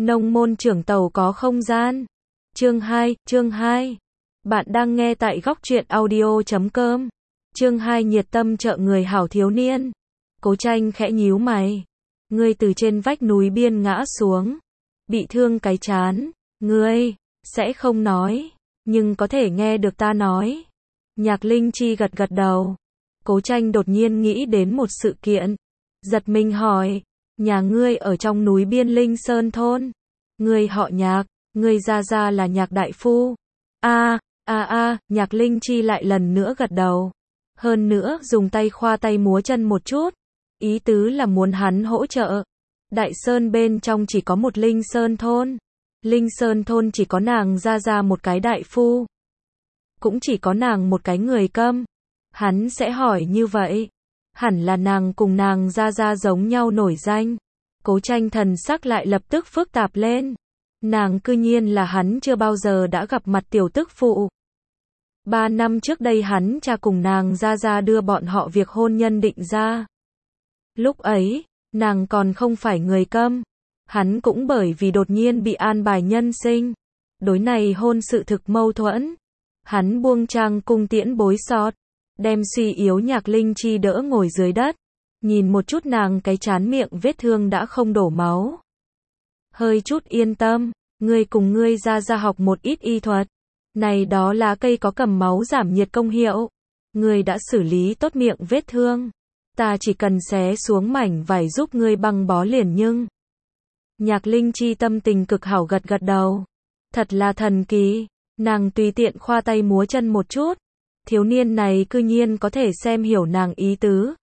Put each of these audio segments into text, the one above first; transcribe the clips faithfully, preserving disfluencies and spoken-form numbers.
Nông môn trưởng tàu có không gian. Chương hai, chương hai. Bạn đang nghe tại góc truyện audio chấm com. Chương hai nhiệt tâm trợ người hảo thiếu niên. Cố Tranh khẽ nhíu mày. Ngươi từ trên vách núi biên ngã xuống. Bị thương cái trán. Ngươi, sẽ không nói. Nhưng có thể nghe được ta nói. Nhạc Linh Chi gật gật đầu. Cố Tranh đột nhiên nghĩ đến một sự kiện. Giật mình hỏi. Nhà ngươi ở trong núi biên Linh Sơn thôn. Ngươi họ Nhạc, ngươi gia gia là Nhạc đại phu. A, a a, Nhạc Linh Chi lại lần nữa gật đầu. Hơn nữa dùng tay khoa tay múa chân một chút. Ý tứ là muốn hắn hỗ trợ. Đại Sơn bên trong chỉ có một Linh Sơn thôn. Linh Sơn thôn chỉ có nàng gia gia một cái đại phu. Cũng chỉ có nàng một cái người câm. Hắn sẽ hỏi như vậy. Hẳn là nàng cùng nàng gia gia giống nhau nổi danh. Cố Tranh thần sắc lại lập tức phức tạp lên. Nàng cư nhiên là hắn chưa bao giờ đã gặp mặt tiểu tức phụ. Ba năm trước đây hắn cha cùng nàng gia gia đưa bọn họ việc hôn nhân định ra. Lúc ấy, nàng còn không phải người câm. Hắn cũng bởi vì đột nhiên bị an bài nhân sinh. Đối này hôn sự thực mâu thuẫn. Hắn buông trang cung tiễn bối xót. Đem suy yếu Nhạc Linh Chi đỡ ngồi dưới đất. Nhìn một chút nàng cái trán miệng vết thương đã không đổ máu. Hơi chút yên tâm, ngươi cùng ngươi ra ra học một ít y thuật. Này đó lá cây có cầm máu giảm nhiệt công hiệu. Ngươi đã xử lý tốt miệng vết thương. Ta chỉ cần xé xuống mảnh vải giúp ngươi băng bó liền nhưng. Nhạc Linh Chi tâm tình cực hảo gật gật đầu. Thật là thần kỳ, nàng tùy tiện khoa tay múa chân một chút. Thiếu niên này cư nhiên có thể xem hiểu nàng ý tứ.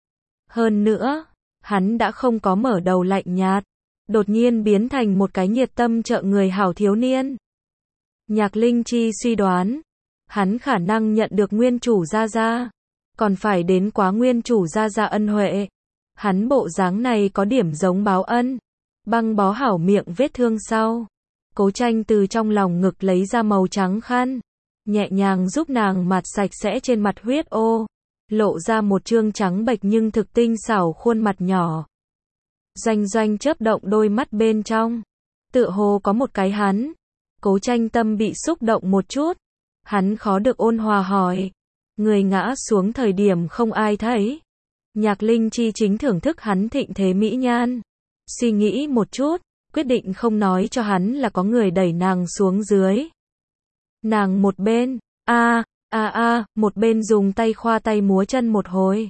Hơn nữa, hắn đã không có mở đầu lạnh nhạt, đột nhiên biến thành một cái nhiệt tâm trợ người hảo thiếu niên. Nhạc Linh Chi suy đoán, hắn khả năng nhận được nguyên chủ gia gia, còn phải đến quá nguyên chủ gia gia ân huệ. Hắn bộ dáng này có điểm giống báo ân. Băng bó hảo miệng vết thương sau, Cố Tranh từ trong lòng ngực lấy ra màu trắng khăn, nhẹ nhàng giúp nàng mạt sạch sẽ trên mặt huyết ô, lộ ra một trương trắng bệch nhưng thực tinh xảo khuôn mặt nhỏ. Doanh doanh chớp động đôi mắt bên trong, tựa hồ có một cái hắn. Cố Tranh tâm bị xúc động một chút. Hắn khó được ôn hòa hỏi. Người ngã xuống thời điểm không ai thấy. Nhạc Linh Chi chính thưởng thức hắn thịnh thế mỹ nhan. Suy nghĩ một chút, quyết định không nói cho hắn là có người đẩy nàng xuống dưới. Nàng một bên, a a a, một bên dùng tay khoa tay múa chân một hồi.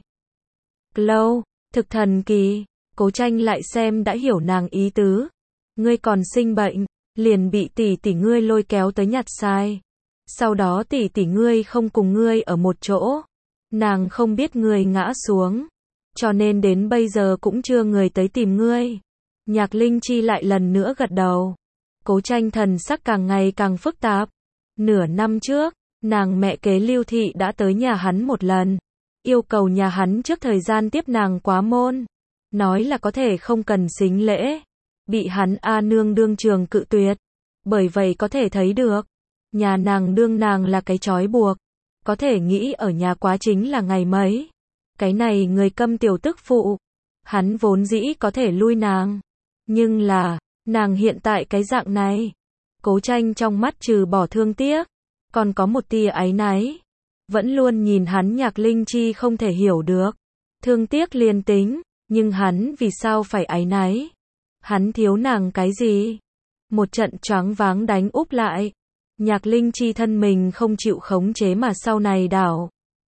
Lâu, thực thần kỳ. Cố Tranh lại xem đã hiểu nàng ý tứ. Ngươi còn sinh bệnh, liền bị tỷ tỷ ngươi lôi kéo tới nhặt sai. Sau đó tỷ tỷ ngươi không cùng ngươi ở một chỗ. Nàng không biết ngươi ngã xuống, cho nên đến bây giờ cũng chưa người tới tìm ngươi. Nhạc Linh Chi lại lần nữa gật đầu. Cố Tranh thần sắc càng ngày càng phức tạp. Nửa năm trước, nàng mẹ kế Lưu Thị đã tới nhà hắn một lần. Yêu cầu nhà hắn trước thời gian tiếp nàng quá môn. Nói là có thể không cần sính lễ. Bị hắn A nương đương trường cự tuyệt. Bởi vậy có thể thấy được, nhà nàng đương nàng là cái trói buộc. Có thể nghĩ ở nhà quá chính là ngày mấy. Cái này người câm tiểu tức phụ. Hắn vốn dĩ có thể lui nàng. Nhưng là, nàng hiện tại cái dạng này. Cố Tranh trong mắt trừ bỏ thương tiếc, còn có một tia áy náy. Vẫn luôn nhìn hắn Nhạc Linh Chi không thể hiểu được. Thương tiếc liền tính, nhưng hắn vì sao phải áy náy? Hắn thiếu nàng cái gì? Một trận choáng váng đánh úp lại. Nhạc Linh Chi thân mình không chịu khống chế mà sau này đảo.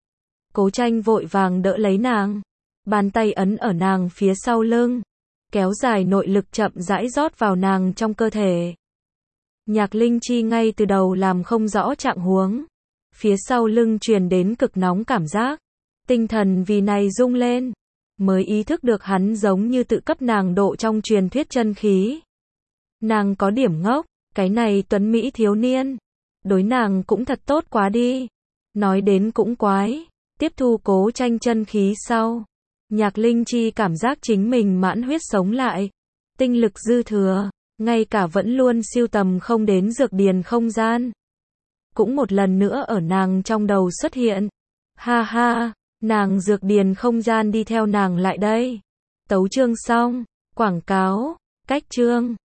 Cố Tranh vội vàng đỡ lấy nàng. Bàn tay ấn ở nàng phía sau lưng. Kéo dài nội lực chậm rãi rót vào nàng trong cơ thể. Nhạc Linh Chi ngay từ đầu làm không rõ trạng huống. Phía sau lưng truyền đến cực nóng cảm giác. Tinh thần vì này rung lên. Mới ý thức được hắn giống như tự cấp nàng độ trong truyền thuyết chân khí. Nàng có điểm ngốc, cái này tuấn Mỹ thiếu niên. Đối nàng cũng thật tốt quá đi. Nói đến cũng quái. Tiếp thu Cố Tranh chân khí sau. Nhạc Linh Chi cảm giác chính mình mãn huyết sống lại. Tinh lực dư thừa. Ngay cả vẫn luôn siêu tầm không đến dược điền không gian. Cũng một lần nữa ở nàng trong đầu xuất hiện. Ha ha, nàng dược điền không gian đi theo nàng lại đây. Tấu chương xong, quảng cáo, cách chương.